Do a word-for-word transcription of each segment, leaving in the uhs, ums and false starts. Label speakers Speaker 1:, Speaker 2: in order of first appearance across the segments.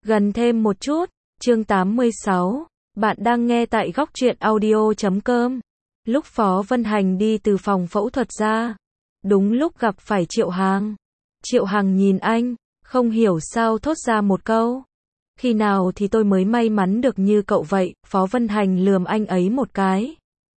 Speaker 1: Gần thêm một chút, chương tám mươi sáu, bạn đang nghe tại góc truyện audio chấm com. Lúc Phó Vân Hành đi từ phòng phẫu thuật ra, đúng lúc gặp phải Triệu Hằng. Triệu Hằng nhìn anh, không hiểu sao thốt ra một câu. Khi nào thì tôi mới may mắn được như cậu vậy, Phó Vân Hành lườm anh ấy một cái.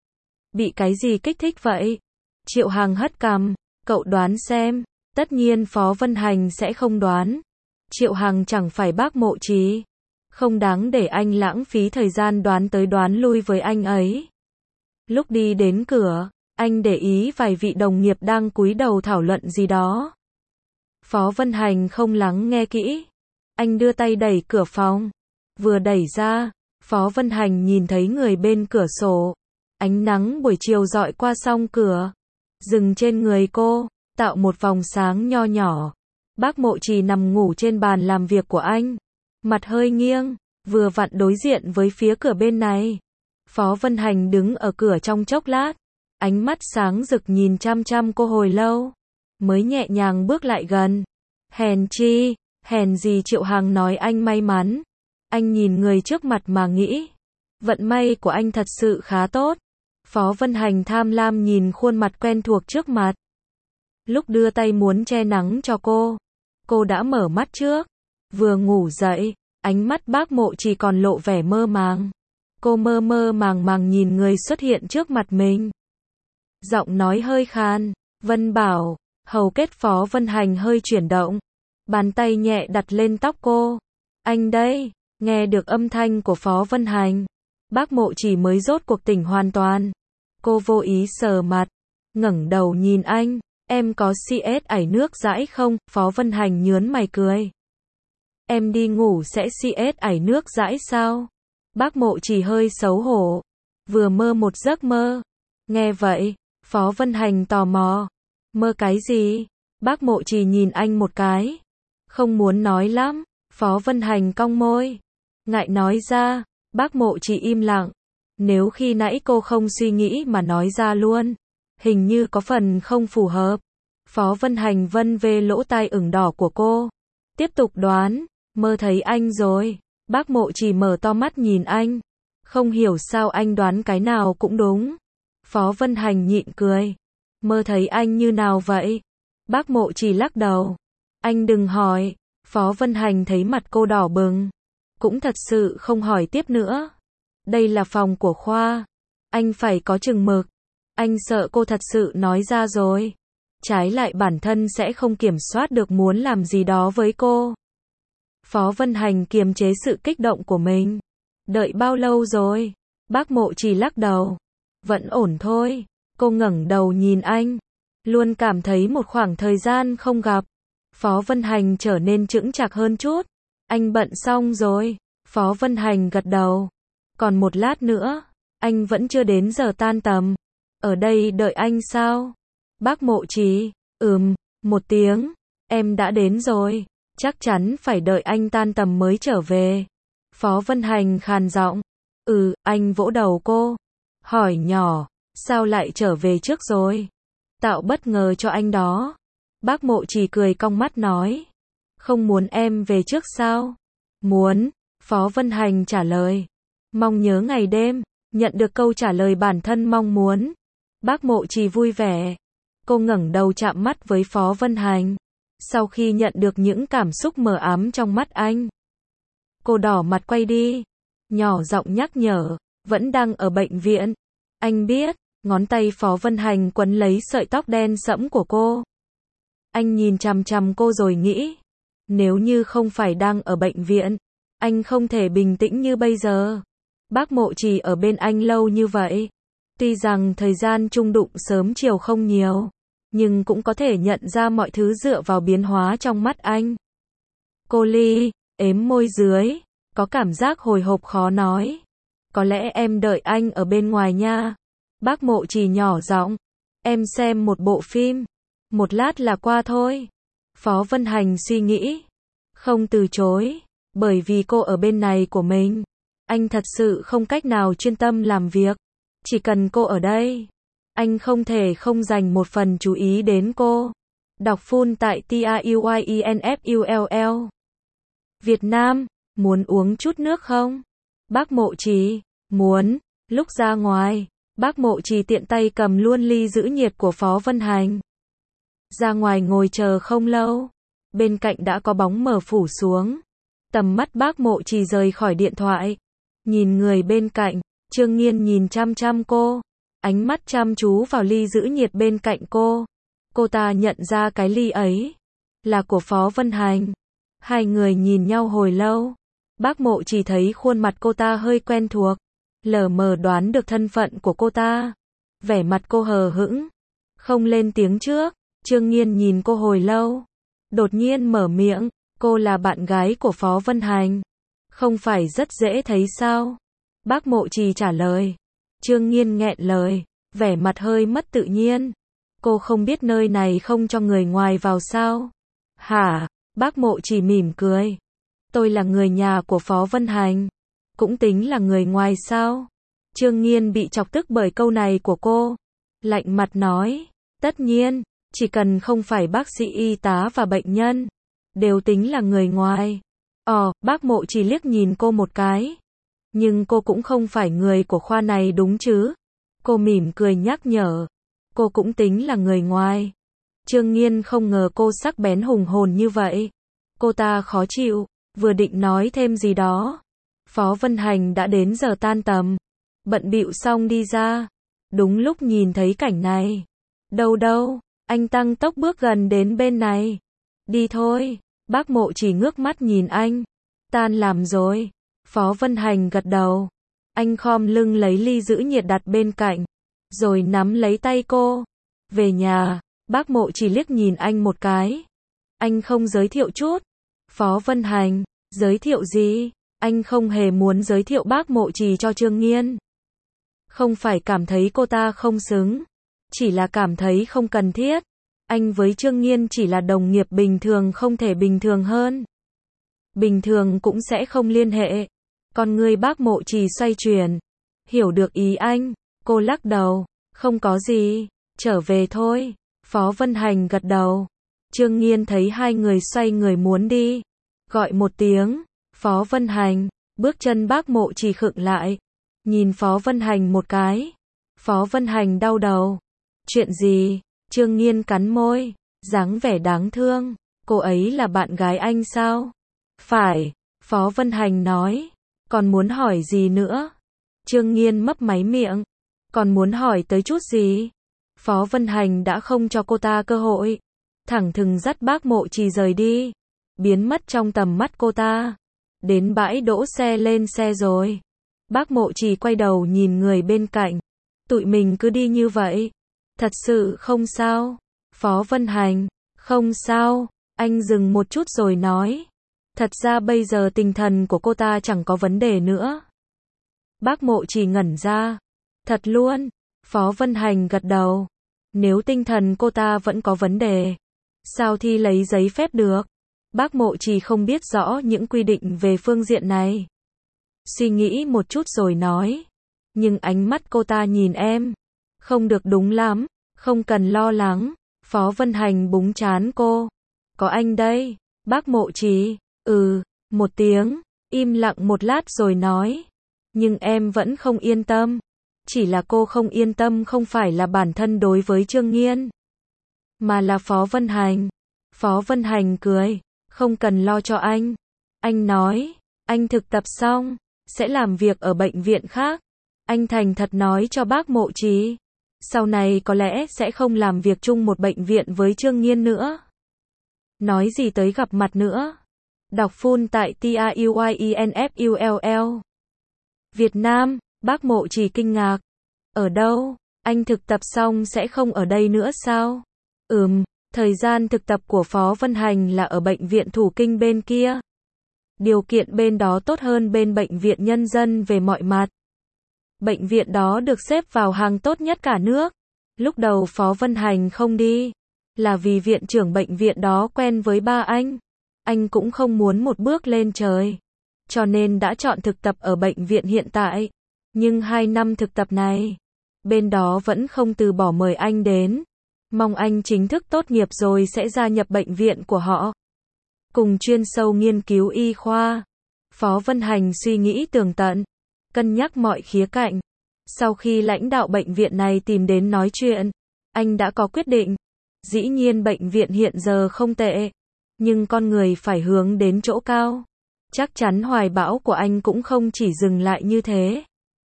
Speaker 1: Bị cái gì kích thích vậy? Triệu Hằng hất cằm, cậu đoán xem. Tất nhiên Phó Vân Hành sẽ không đoán. Triệu Hằng chẳng phải bác Mộ Trì. Không đáng để anh lãng phí thời gian đoán tới đoán lui với anh ấy. Lúc đi đến cửa, anh để ý vài vị đồng nghiệp đang cúi đầu thảo luận gì đó. Phó Vân Hành không lắng nghe kỹ. Anh đưa tay đẩy cửa phòng. Vừa đẩy ra, Phó Vân Hành nhìn thấy người bên cửa sổ. Ánh nắng buổi chiều rọi qua song cửa, dừng trên người cô, tạo một vòng sáng nho nhỏ. Bác Mộ Trì nằm ngủ trên bàn làm việc của anh, mặt hơi nghiêng, vừa vặn đối diện với phía cửa bên này. Phó Vân Hành đứng ở cửa trong chốc lát, ánh mắt sáng rực nhìn chăm chăm cô hồi lâu, mới nhẹ nhàng bước lại gần. Hèn chi, hèn gì Triệu Hằng nói anh may mắn. Anh nhìn người trước mặt mà nghĩ, vận may của anh thật sự khá tốt. Phó Vân Hành tham lam nhìn khuôn mặt quen thuộc trước mặt. Lúc đưa tay muốn che nắng cho cô, cô đã mở mắt trước. Vừa ngủ dậy, ánh mắt bác Mộ Trì còn lộ vẻ mơ màng. Cô mơ mơ màng màng nhìn người xuất hiện trước mặt mình. Giọng nói hơi khan, Vân bảo, hầu kết Phó Vân Hành hơi chuyển động. Bàn tay nhẹ đặt lên tóc cô. Anh đây, nghe được âm thanh của Phó Vân Hành. Bác Mộ Trì mới rốt cuộc tỉnh hoàn toàn. Cô vô ý sờ mặt, ngẩng đầu nhìn anh. Em có xê ét ải nước dãi không? Phó Vân Hành nhớn mày cười. Em đi ngủ sẽ xê ét ải nước dãi sao? Bác Mộ Trì hơi xấu hổ. Vừa mơ một giấc mơ. Nghe vậy, Phó Vân Hành tò mò. Mơ cái gì? Bác Mộ Trì nhìn anh một cái. Không muốn nói lắm. Phó Vân Hành cong môi. Ngại nói ra. Bác Mộ Trì im lặng. Nếu khi nãy cô không suy nghĩ mà nói ra luôn, hình như có phần không phù hợp. Phó Vân Hành vân vê lỗ tai ửng đỏ của cô. Tiếp tục đoán. Mơ thấy anh rồi. Bác Mộ Trì mở to mắt nhìn anh. Không hiểu sao anh đoán cái nào cũng đúng. Phó Vân Hành nhịn cười. Mơ thấy anh như nào vậy? Bác Mộ Trì lắc đầu. Anh đừng hỏi. Phó Vân Hành thấy mặt cô đỏ bừng. Cũng thật sự không hỏi tiếp nữa. Đây là phòng của khoa. Anh phải có chừng mực. Anh sợ cô thật sự nói ra rồi. Trái lại bản thân sẽ không kiểm soát được muốn làm gì đó với cô. Phó Vân Hành kiềm chế sự kích động của mình. Đợi bao lâu rồi? Bác Mộ Trì lắc đầu. Vẫn ổn thôi. Cô ngẩng đầu nhìn anh. Luôn cảm thấy một khoảng thời gian không gặp. Phó Vân Hành trở nên chững chạc hơn chút. Anh bận xong rồi. Phó Vân Hành gật đầu. Còn một lát nữa. Anh vẫn chưa đến giờ tan tầm. Ở đây đợi anh sao? Bác Mộ Trì. Ừm, một tiếng. Em đã đến rồi. Chắc chắn phải đợi anh tan tầm mới trở về. Phó Vân Hành khàn giọng. Ừ, anh vỗ đầu cô. Hỏi nhỏ. Sao lại trở về trước rồi? Tạo bất ngờ cho anh đó. Bác Mộ Trì cười cong mắt nói. Không muốn em về trước sao? Muốn. Phó Vân Hành trả lời. Mong nhớ ngày đêm. Nhận được câu trả lời bản thân mong muốn. Bác Mộ Trì vui vẻ. Cô ngẩng đầu chạm mắt với Phó Vân Hành. Sau khi nhận được những cảm xúc mờ ám trong mắt anh, cô đỏ mặt quay đi. Nhỏ giọng nhắc nhở. Vẫn đang ở bệnh viện. Anh biết. Ngón tay Phó Vân Hành quấn lấy sợi tóc đen sẫm của cô. Anh nhìn chằm chằm cô rồi nghĩ. Nếu như không phải đang ở bệnh viện, anh không thể bình tĩnh như bây giờ. Bác Mộ Trì ở bên anh lâu như vậy. Tuy rằng thời gian chung đụng sớm chiều không nhiều, nhưng cũng có thể nhận ra mọi thứ dựa vào biến hóa trong mắt anh. Cô Ly, ếm môi dưới, có cảm giác hồi hộp khó nói. Có lẽ em đợi anh ở bên ngoài nha. Bác Mộ Trì nhỏ giọng. Em xem một bộ phim. Một lát là qua thôi. Phó Vân Hành suy nghĩ. Không từ chối. Bởi vì cô ở bên này của mình. Anh thật sự không cách nào chuyên tâm làm việc. Chỉ cần cô ở đây. Anh không thể không dành một phần chú ý đến cô. Đọc full tại T A U I E N F U L L. Việt Nam, muốn uống chút nước không? Bác Mộ Trì, muốn. Lúc ra ngoài, bác Mộ Trì tiện tay cầm luôn ly giữ nhiệt của Phó Vân Hành. Ra ngoài ngồi chờ không lâu, bên cạnh đã có bóng mờ phủ xuống. Tầm mắt bác Mộ Trì rời khỏi điện thoại, nhìn người bên cạnh, Trương Nghiên nhìn chăm chăm cô, ánh mắt chăm chú vào ly giữ nhiệt bên cạnh cô. Cô ta nhận ra cái ly ấy là của Phó Vân Hành. Hai người nhìn nhau hồi lâu. Bác Mộ Trì thấy khuôn mặt cô ta hơi quen thuộc, lờ mờ đoán được thân phận của cô ta. Vẻ mặt cô hờ hững, không lên tiếng trước. Trương Nghiên nhìn cô hồi lâu, đột nhiên mở miệng, cô là bạn gái của Phó Vân Hành. Không phải rất dễ thấy sao? Bác Mộ Trì trả lời. Trương Nghiên nghẹn lời, vẻ mặt hơi mất tự nhiên. Cô không biết nơi này không cho người ngoài vào sao? Hả? Bác Mộ Trì mỉm cười. Tôi là người nhà của Phó Vân Hành, cũng tính là người ngoài sao? Trương Nghiên bị chọc tức bởi câu này của cô, lạnh mặt nói, tất nhiên, chỉ cần không phải bác sĩ y tá và bệnh nhân, đều tính là người ngoài. Ồ, bác Mộ Trì liếc nhìn cô một cái. Nhưng cô cũng không phải người của khoa này đúng chứ? Cô mỉm cười nhắc nhở. Cô cũng tính là người ngoài. Trương Nghiên không ngờ cô sắc bén hùng hồn như vậy. Cô ta khó chịu, vừa định nói thêm gì đó. Phó Vân Hành đã đến giờ tan tầm, bận bịu xong đi ra. Đúng lúc nhìn thấy cảnh này. Đâu đâu, anh tăng tốc bước gần đến bên này. Đi thôi, bác Mộ Trì ngước mắt nhìn anh. Tan làm rồi. Phó Vân Hành gật đầu. Anh khom lưng lấy ly giữ nhiệt đặt bên cạnh, rồi nắm lấy tay cô. Về nhà, bác Mộ Trì liếc nhìn anh một cái. Anh không giới thiệu chút. Phó Vân Hành, giới thiệu gì? Anh không hề muốn giới thiệu bác Mộ Trì cho Trương Nghiên. Không phải cảm thấy cô ta không xứng, chỉ là cảm thấy không cần thiết. Anh với Trương Nghiên chỉ là đồng nghiệp bình thường, không thể bình thường hơn. Bình thường cũng sẽ không liên hệ. Con người bác Mộ Trì xoay chuyển. Hiểu được ý anh, cô lắc đầu. Không có gì, trở về thôi. Phó Vân Hành gật đầu. Trương Nghiên thấy hai người xoay người muốn đi, gọi một tiếng, Phó Vân Hành. Bước chân bác Mộ Trì khựng lại, nhìn Phó Vân Hành một cái. Phó Vân Hành đau đầu. Chuyện gì? Trương Nghiên cắn môi, dáng vẻ đáng thương. Cô ấy là bạn gái anh sao? Phải, Phó Vân Hành nói. Còn muốn hỏi gì nữa? Trương Nghiên mấp máy miệng. Còn muốn hỏi tới chút gì? Phó Vân Hành đã không cho cô ta cơ hội, thẳng thừng dắt bác Mộ Trì rời đi, biến mất trong tầm mắt cô ta. Đến bãi đỗ xe lên xe rồi. Bác Mộ Trì quay đầu nhìn người bên cạnh. Tụi mình cứ đi như vậy, thật sự không sao? Phó Vân Hành, không sao. Anh dừng một chút rồi nói. Thật ra bây giờ tinh thần của cô ta chẳng có vấn đề nữa. Bác Mộ Trì ngẩn ra. Thật luôn? Phó Vân Hành gật đầu. Nếu tinh thần cô ta vẫn có vấn đề, sao thi lấy giấy phép được? Bác Mộ Trì không biết rõ những quy định về phương diện này. Suy nghĩ một chút rồi nói. Nhưng ánh mắt cô ta nhìn em không được đúng lắm. Không cần lo lắng. Phó Vân Hành búng trán cô. Có anh đây. Bác Mộ Trì, ừ, một tiếng, im lặng một lát rồi nói. Nhưng em vẫn không yên tâm. Chỉ là cô không yên tâm không phải là bản thân đối với Trương Nghiên, mà là Phó Vân Hành. Phó Vân Hành cười. Không cần lo cho anh. Anh nói, anh thực tập xong, sẽ làm việc ở bệnh viện khác. Anh thành thật nói cho bác Mộ Trì. Sau này có lẽ sẽ không làm việc chung một bệnh viện với Trương Nghiên nữa. Nói gì tới gặp mặt nữa. Đọc full tại T A U Y E N F U L L. Việt Nam, bác Mộ Trì kinh ngạc. Ở đâu? Anh thực tập xong sẽ không ở đây nữa sao? Ừm, thời gian thực tập của Phó Vân Hành là ở bệnh viện Thủ Kinh bên kia. Điều kiện bên đó tốt hơn bên bệnh viện Nhân dân về mọi mặt. Bệnh viện đó được xếp vào hàng tốt nhất cả nước. Lúc đầu Phó Vân Hành không đi, là vì viện trưởng bệnh viện đó quen với ba anh. Anh cũng không muốn một bước lên trời, cho nên đã chọn thực tập ở bệnh viện hiện tại. Nhưng hai năm thực tập này, bên đó vẫn không từ bỏ mời anh đến. Mong anh chính thức tốt nghiệp rồi sẽ gia nhập bệnh viện của họ, cùng chuyên sâu nghiên cứu y khoa. Phó Vân Hành suy nghĩ tường tận, cân nhắc mọi khía cạnh. Sau khi lãnh đạo bệnh viện này tìm đến nói chuyện, anh đã có quyết định. Dĩ nhiên bệnh viện hiện giờ không tệ, nhưng con người phải hướng đến chỗ cao. Chắc chắn hoài bão của anh cũng không chỉ dừng lại như thế.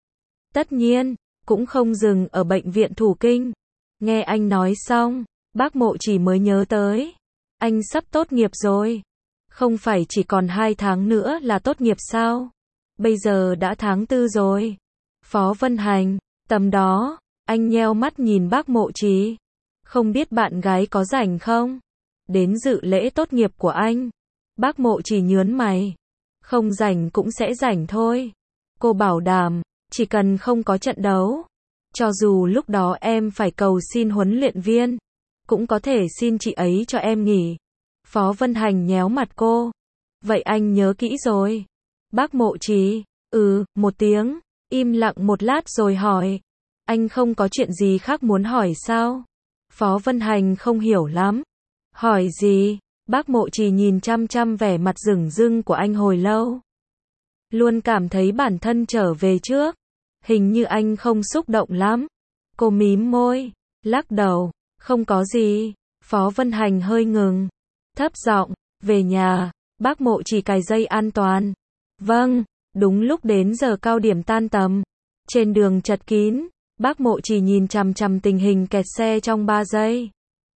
Speaker 1: Tất nhiên, cũng không dừng ở bệnh viện Thủ Kinh. Nghe anh nói xong, bác Mộ Chỉ mới nhớ tới. Anh sắp tốt nghiệp rồi. Không phải chỉ còn hai tháng nữa là tốt nghiệp sao? Bây giờ đã tháng tư rồi. Phó Vân Hành, tầm đó, anh nheo mắt nhìn bác Mộ Chỉ. Không biết bạn gái có rảnh không? Đến dự lễ tốt nghiệp của anh. Bác Mộ Chỉ nhớn mày. Không rảnh cũng sẽ rảnh thôi. Cô bảo đảm, chỉ cần không có trận đấu. Cho dù lúc đó em phải cầu xin huấn luyện viên, cũng có thể xin chị ấy cho em nghỉ. Phó Vân Hành nhéo mặt cô. Vậy anh nhớ kỹ rồi. Bác Mộ Chỉ, ừ, một tiếng, im lặng một lát rồi hỏi. Anh không có chuyện gì khác muốn hỏi sao? Phó Vân Hành không hiểu lắm. Hỏi gì? Bác Mộ Chỉ nhìn chăm chăm vẻ mặt rừng rưng của anh hồi lâu. Luôn cảm thấy bản thân trở về trước. Hình như anh không xúc động lắm. Cô mím môi, lắc đầu. Không có gì. Phó Vân Hành hơi ngừng. Thấp giọng, về nhà. Bác Mộ Chỉ cài dây an toàn. Vâng, đúng lúc đến giờ cao điểm tan tầm. Trên đường chật kín, bác Mộ Chỉ nhìn chằm chằm tình hình kẹt xe trong ba giây.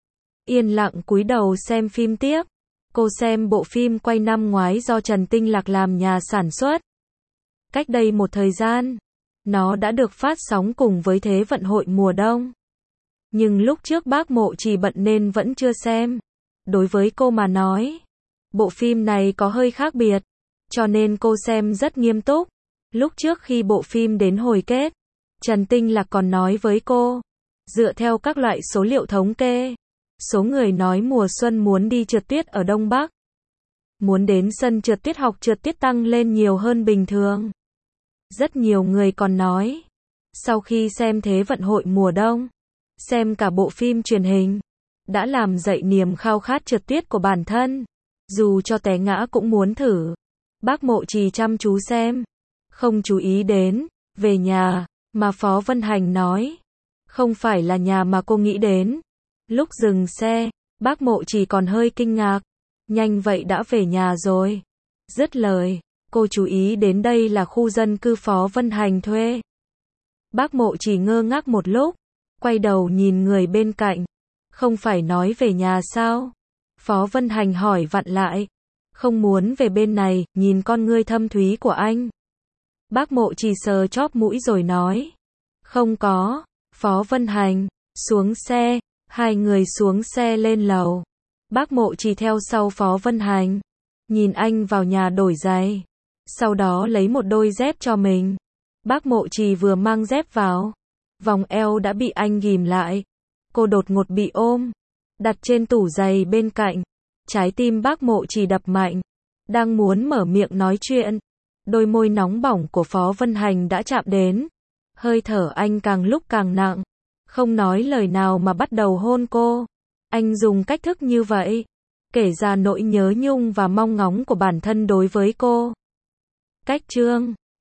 Speaker 1: Yên lặng cúi đầu xem phim tiếp. Cô xem bộ phim quay năm ngoái do Trần Tinh Lạc làm nhà sản xuất. Cách đây một thời gian, nó đã được phát sóng cùng với Thế vận hội mùa đông. Nhưng lúc trước bác Mộ Chỉ bận nên vẫn chưa xem. Đối với cô mà nói, bộ phim này có hơi khác biệt, cho nên cô xem rất nghiêm túc. Lúc trước khi bộ phim đến hồi kết, Trần Tinh Lạc còn nói với cô, dựa theo các loại số liệu thống kê, số người nói mùa xuân muốn đi trượt tuyết ở Đông Bắc, muốn đến sân trượt tuyết học trượt tuyết tăng lên nhiều hơn bình thường. Rất nhiều người còn nói, sau khi xem Thế vận hội mùa đông, xem cả bộ phim truyền hình, đã làm dậy niềm khao khát trượt tuyết của bản thân, dù cho té ngã cũng muốn thử. Bác Mộ Chỉ chăm chú xem, không chú ý đến, về nhà, mà Phó Vân Hành nói, không phải là nhà mà cô nghĩ đến. Lúc dừng xe, bác Mộ Chỉ còn hơi kinh ngạc, nhanh vậy đã về nhà rồi. Dứt lời, cô chú ý đến đây là khu dân cư Phó Vân Hành thuê. Bác Mộ Chỉ ngơ ngác một lúc, quay đầu nhìn người bên cạnh, không phải nói về nhà sao? Phó Vân Hành hỏi vặn lại, không muốn về bên này, nhìn con ngươi thâm thúy của anh. Bác Mộ Chỉ sờ chóp mũi rồi nói, không có. Phó Vân Hành, xuống xe, hai người xuống xe lên lầu. Bác Mộ Chỉ theo sau Phó Vân Hành, nhìn anh vào nhà đổi giày, sau đó lấy một đôi dép cho mình. Bác Mộ Chỉ vừa mang dép vào, vòng eo đã bị anh ghìm lại. Cô đột ngột bị ôm, đặt trên tủ giày bên cạnh. Trái tim bác Mộ Chỉ đập mạnh, đang muốn mở miệng nói chuyện. Đôi môi nóng bỏng của Phó Vân Hành đã chạm đến. Hơi thở anh càng lúc càng nặng, không nói lời nào mà bắt đầu hôn cô. Anh dùng cách thức như vậy, kể ra nỗi nhớ nhung và mong ngóng của bản thân đối với cô. Cách chương